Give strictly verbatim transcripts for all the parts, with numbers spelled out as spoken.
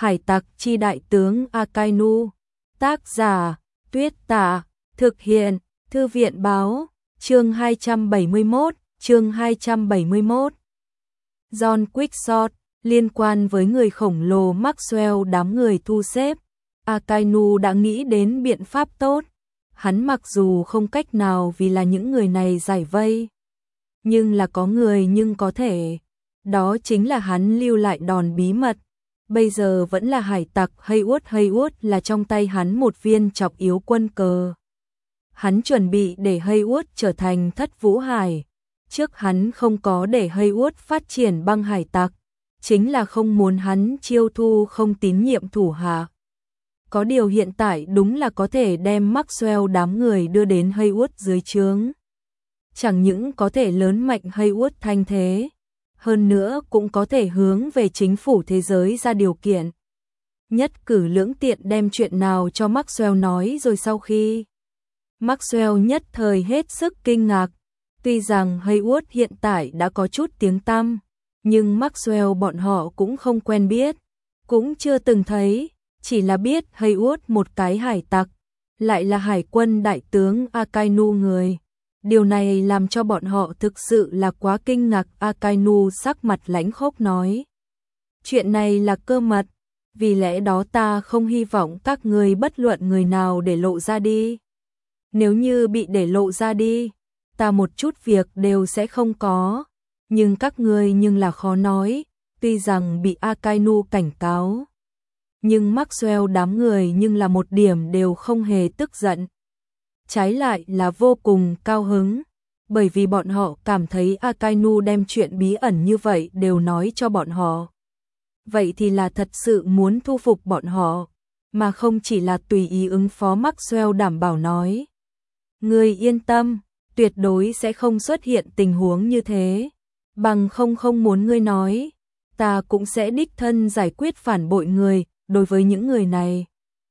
Hải tặc chi đại tướng Akainu. Tác giả, Tuyết Tả. Thực hiện, Thư viện báo. Chương hai trăm bảy mươi mốt, chương hai trăm bảy mươi mốt. John Quickshot, liên quan với người khổng lồ Maxwell đám người thu xếp. Akainu đã nghĩ đến biện pháp tốt. Hắn mặc dù không cách nào vì là những người này giải vây. Nhưng là có người nhưng có thể. Đó chính là hắn lưu lại đòn bí mật. Bây giờ vẫn là hải tặc Haywood Haywood là trong tay hắn một viên chọc yếu quân cờ. Hắn chuẩn bị để Haywood trở thành thất vũ hải. Trước hắn không có để Haywood phát triển băng hải tặc. Chính là không muốn hắn chiêu thu không tín nhiệm thủ hạ. Có điều hiện tại đúng là có thể đem Maxwell đám người đưa đến Haywood dưới trướng. Chẳng những có thể lớn mạnh Haywood thanh thế. Hơn nữa cũng có thể hướng về chính phủ thế giới ra điều kiện. Nhất cử lưỡng tiện đem chuyện nào cho Maxwell nói rồi sau khi. Maxwell nhất thời hết sức kinh ngạc. Tuy rằng Haywood hiện tại đã có chút tiếng tăm, nhưng Maxwell bọn họ cũng không quen biết, cũng chưa từng thấy, chỉ là biết Haywood một cái hải tặc, lại là hải quân đại tướng Akainu người. Điều này làm cho bọn họ thực sự là quá kinh ngạc. Akainu sắc mặt lãnh khốc nói. Chuyện này là cơ mật, vì lẽ đó ta không hy vọng các người bất luận người nào để lộ ra đi. Nếu như bị để lộ ra đi, ta một chút việc đều sẽ không có. Nhưng các người nhưng là khó nói, tuy rằng bị Akainu cảnh cáo. Nhưng Maxwell đám người nhưng là một điểm đều không hề tức giận. Trái lại là vô cùng cao hứng, bởi vì bọn họ cảm thấy Akainu đem chuyện bí ẩn như vậy đều nói cho bọn họ. Vậy thì là thật sự muốn thu phục bọn họ, mà không chỉ là tùy ý ứng phó. Maxwell đảm bảo nói. Ngươi yên tâm, tuyệt đối sẽ không xuất hiện tình huống như thế. Bằng không không muốn ngươi nói, ta cũng sẽ đích thân giải quyết phản bội người. Đối với những người này,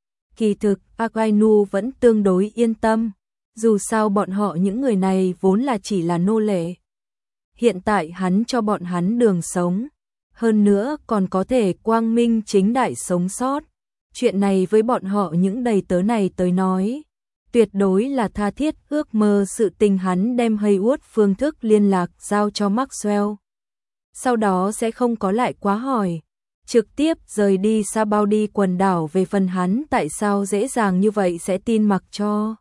kỳ thực Akainu vẫn tương đối yên tâm, dù sao bọn họ những người này vốn là chỉ là nô lệ. Hiện tại hắn cho bọn hắn đường sống, hơn nữa còn có thể quang minh chính đại sống sót. Chuyện này với bọn họ những đầy tớ này tới nói, tuyệt đối là tha thiết ước mơ. Sự tình hắn đem Haywood phương thức liên lạc giao cho Maxwell, sau đó sẽ không có lại quá hỏi. Trực tiếp rời đi xa bao đi quần đảo. Về phần hắn tại sao dễ dàng như vậy sẽ tin mặc cho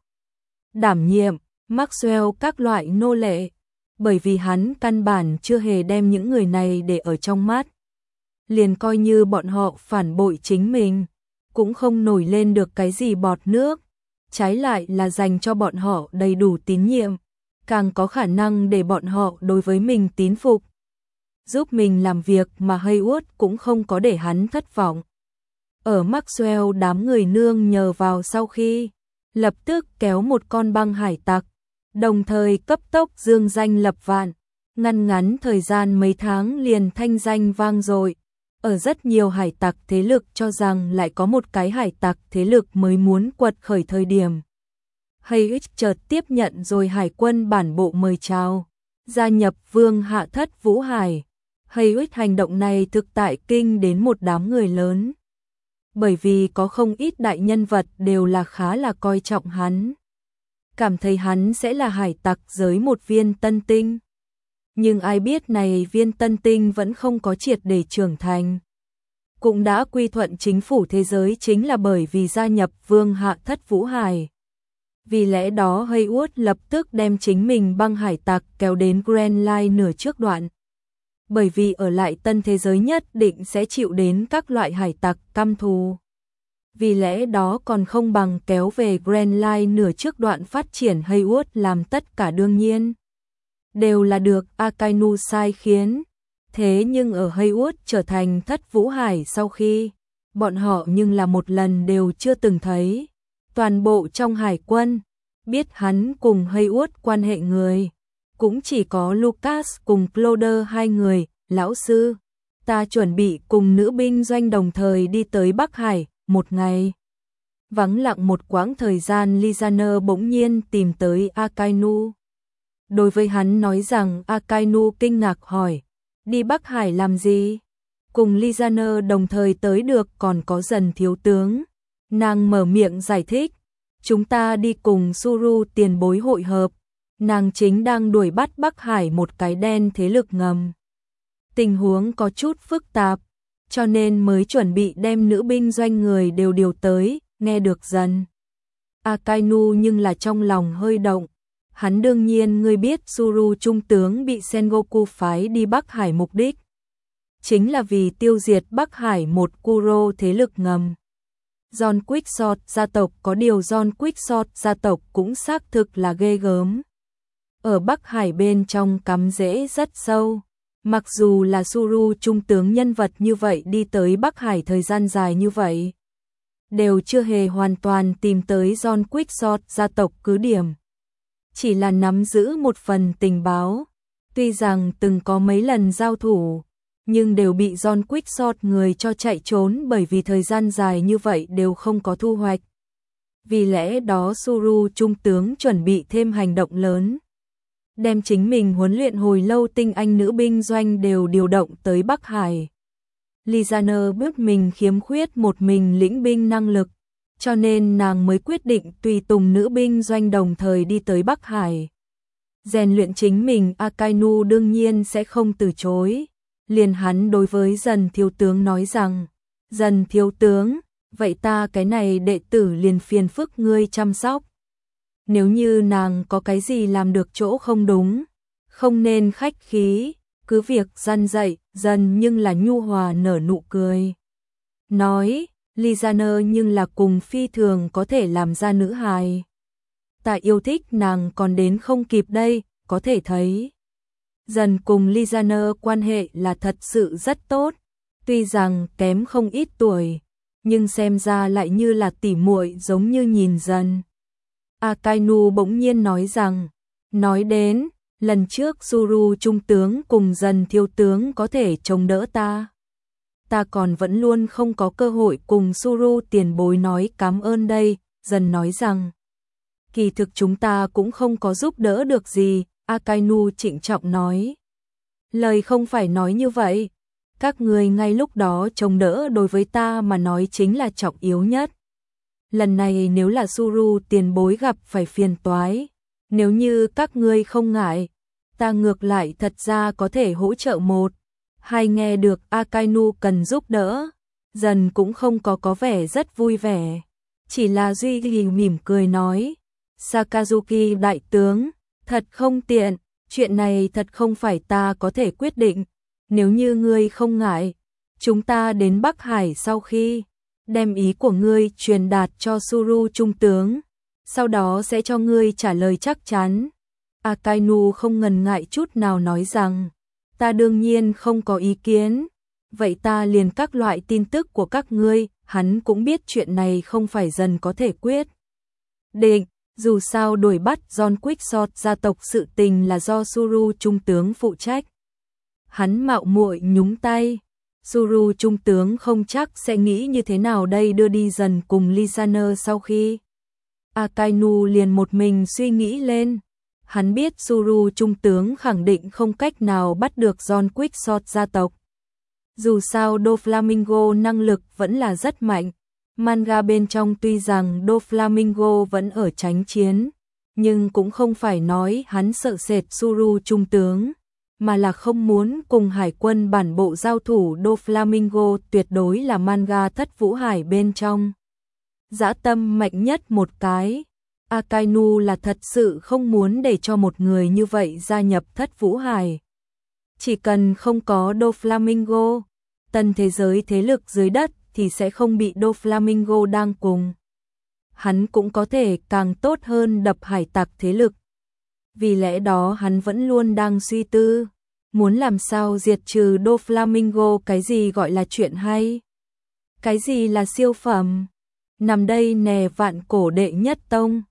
đảm nhiệm Maxwell các loại nô lệ, bởi vì hắn căn bản chưa hề đem những người này để ở trong mắt. Liền coi như bọn họ phản bội chính mình, cũng không nổi lên được cái gì bọt nước, trái lại là dành cho bọn họ đầy đủ tín nhiệm, càng có khả năng để bọn họ đối với mình tín phục, giúp mình làm việc. Mà Haywood cũng không có để hắn thất vọng. Ở Maxwell đám người nương nhờ vào sau khi, lập tức kéo một con băng hải tặc, đồng thời cấp tốc dương danh lập vạn, ngăn ngắn thời gian mấy tháng liền thanh danh vang dội. Ở rất nhiều hải tặc thế lực cho rằng lại có một cái hải tặc thế lực mới muốn quật khởi thời điểm, Haywood chợt tiếp nhận rồi hải quân bản bộ mời chào, gia nhập vương hạ thất vũ hải. Haywood hành động này thực tại kinh đến một đám người lớn, bởi vì có không ít đại nhân vật đều là khá là coi trọng hắn, cảm thấy hắn sẽ là hải tặc giới một viên tân tinh. Nhưng ai biết này viên tân tinh vẫn không có triệt để trưởng thành, cũng đã quy thuận chính phủ thế giới chính là bởi vì gia nhập vương hạ thất vũ hải. Vì lẽ đó Haywood lập tức đem chính mình băng hải tặc kéo đến Grand Line nửa trước đoạn. Bởi vì ở lại tân thế giới nhất định sẽ chịu đến các loại hải tặc căm thù. Vì lẽ đó còn không bằng kéo về Grand Line nửa trước đoạn phát triển Haywood làm tất cả đương nhiên. Đều là được Akainu sai khiến. Thế nhưng ở Haywood trở thành thất vũ hải sau khi, bọn họ nhưng là một lần đều chưa từng thấy. Toàn bộ trong hải quân, biết hắn cùng Haywood quan hệ người, cũng chỉ có Lucas cùng Cloder hai người. Lão sư, ta chuẩn bị cùng nữ binh doanh đồng thời đi tới Bắc Hải. Một ngày vắng lặng một quãng thời gian, Lizaner bỗng nhiên tìm tới Akainu. Đối với hắn nói rằng, Akainu kinh ngạc hỏi, đi Bắc Hải làm gì? cùng Lizaner đồng thời tới được còn có Dần thiếu tướng. Nàng mở miệng giải thích, chúng ta đi cùng Suru tiền bối hội hợp, nàng chính đang đuổi bắt Bắc Hải một cái đen thế lực ngầm. Tình huống có chút phức tạp, cho nên mới chuẩn bị đem nữ binh doanh người đều điều tới, nghe được Dần Akainu nhưng là trong lòng hơi động. Hắn đương nhiên ngươi biết Suru trung tướng bị Sengoku phái đi Bắc Hải mục đích chính là vì tiêu diệt Bắc Hải một Kuro thế lực ngầm. John Quickshot gia tộc có điều John Quickshot gia tộc cũng xác thực là ghê gớm. Ở Bắc Hải bên trong cắm rễ rất sâu. Mặc dù là Suru trung tướng nhân vật như vậy đi tới Bắc Hải thời gian dài như vậy, đều chưa hề hoàn toàn tìm tới John Quickshot gia tộc cứ điểm. Chỉ là nắm giữ một phần tình báo. Tuy rằng từng có mấy lần giao thủ, nhưng đều bị John Quickshot người cho chạy trốn bởi vì thời gian dài như vậy đều không có thu hoạch. Vì lẽ đó Suru trung tướng chuẩn bị thêm hành động lớn. Đem chính mình huấn luyện hồi lâu tinh anh nữ binh doanh đều điều động tới Bắc Hải. Lizaner biết mình khiếm khuyết một mình lĩnh binh năng lực, cho nên nàng mới quyết định tùy tùng nữ binh doanh đồng thời đi tới Bắc Hải. Rèn luyện chính mình Akainu đương nhiên sẽ không từ chối. Liền hắn đối với Dần thiếu tướng nói rằng, Dần thiếu tướng, vậy ta cái này đệ tử liền phiền phức ngươi chăm sóc. Nếu như nàng có cái gì làm được chỗ không đúng, không nên khách khí, cứ việc răn dạy, Dần nhưng là nhu hòa nở nụ cười. Nói, Lizaner nhưng là cùng phi thường có thể làm ra nữ hài. Ta yêu thích nàng còn đến không kịp đây, có thể thấy. Dần cùng Lizaner quan hệ là thật sự rất tốt, tuy rằng kém không ít tuổi, nhưng xem ra lại như là tỉ muội giống như nhìn Dần. Akainu bỗng nhiên nói rằng, nói đến, lần trước Suru trung tướng cùng Dần thiếu tướng có thể chống đỡ ta. Ta còn vẫn luôn không có cơ hội cùng Suru tiền bối nói cảm ơn đây, Dần nói rằng. Kỳ thực chúng ta cũng không có giúp đỡ được gì, Akainu trịnh trọng nói. Lời không phải nói như vậy, các người ngay lúc đó chống đỡ đối với ta mà nói chính là trọng yếu nhất. Lần này nếu là Suru tiền bối gặp phải phiền toái, nếu như các ngươi không ngại, ta ngược lại thật ra có thể hỗ trợ một. Hay nghe được Akainu cần giúp đỡ, Dần cũng không có có vẻ rất vui vẻ, chỉ là duy trì mỉm cười nói, Sakazuki đại tướng, thật không tiện, chuyện này thật không phải ta có thể quyết định, nếu như ngươi không ngại, chúng ta đến Bắc Hải sau khi đem ý của ngươi truyền đạt cho Suru trung tướng, sau đó sẽ cho ngươi trả lời chắc chắn. Akainu không ngần ngại chút nào nói rằng, ta đương nhiên không có ý kiến, vậy ta liền các loại tin tức của các ngươi, hắn cũng biết chuyện này không phải Dần có thể quyết định, dù sao đuổi bắt John Quickshot gia tộc sự tình là do Suru trung tướng phụ trách. Hắn mạo muội nhúng tay, Suru trung tướng không chắc sẽ nghĩ như thế nào đây. Đưa đi Dần cùng Lizaner sau khi Akainu liền một mình suy nghĩ lên. Hắn biết Suru trung tướng khẳng định không cách nào bắt được John Quickshot gia tộc. Dù sao Doflamingo năng lực vẫn là rất mạnh. Manga bên trong tuy rằng Doflamingo vẫn ở tránh chiến, nhưng cũng không phải nói hắn sợ sệt Suru trung tướng, mà là không muốn cùng hải quân bản bộ giao thủ. Doflamingo tuyệt đối là manga Thất Vũ Hải bên trong dã tâm mạnh nhất một cái. Akainu là thật sự không muốn để cho một người như vậy gia nhập Thất Vũ Hải. Chỉ cần không có Doflamingo, tân thế giới thế lực dưới đất thì sẽ không bị Doflamingo đang cùng. Hắn cũng có thể càng tốt hơn đập hải tặc thế lực. Vì lẽ đó hắn vẫn luôn đang suy tư, muốn làm sao diệt trừ Doflamingo. Cái gì gọi là chuyện hay? Cái gì là siêu phẩm? Nằm đây nè, vạn cổ đệ nhất tông.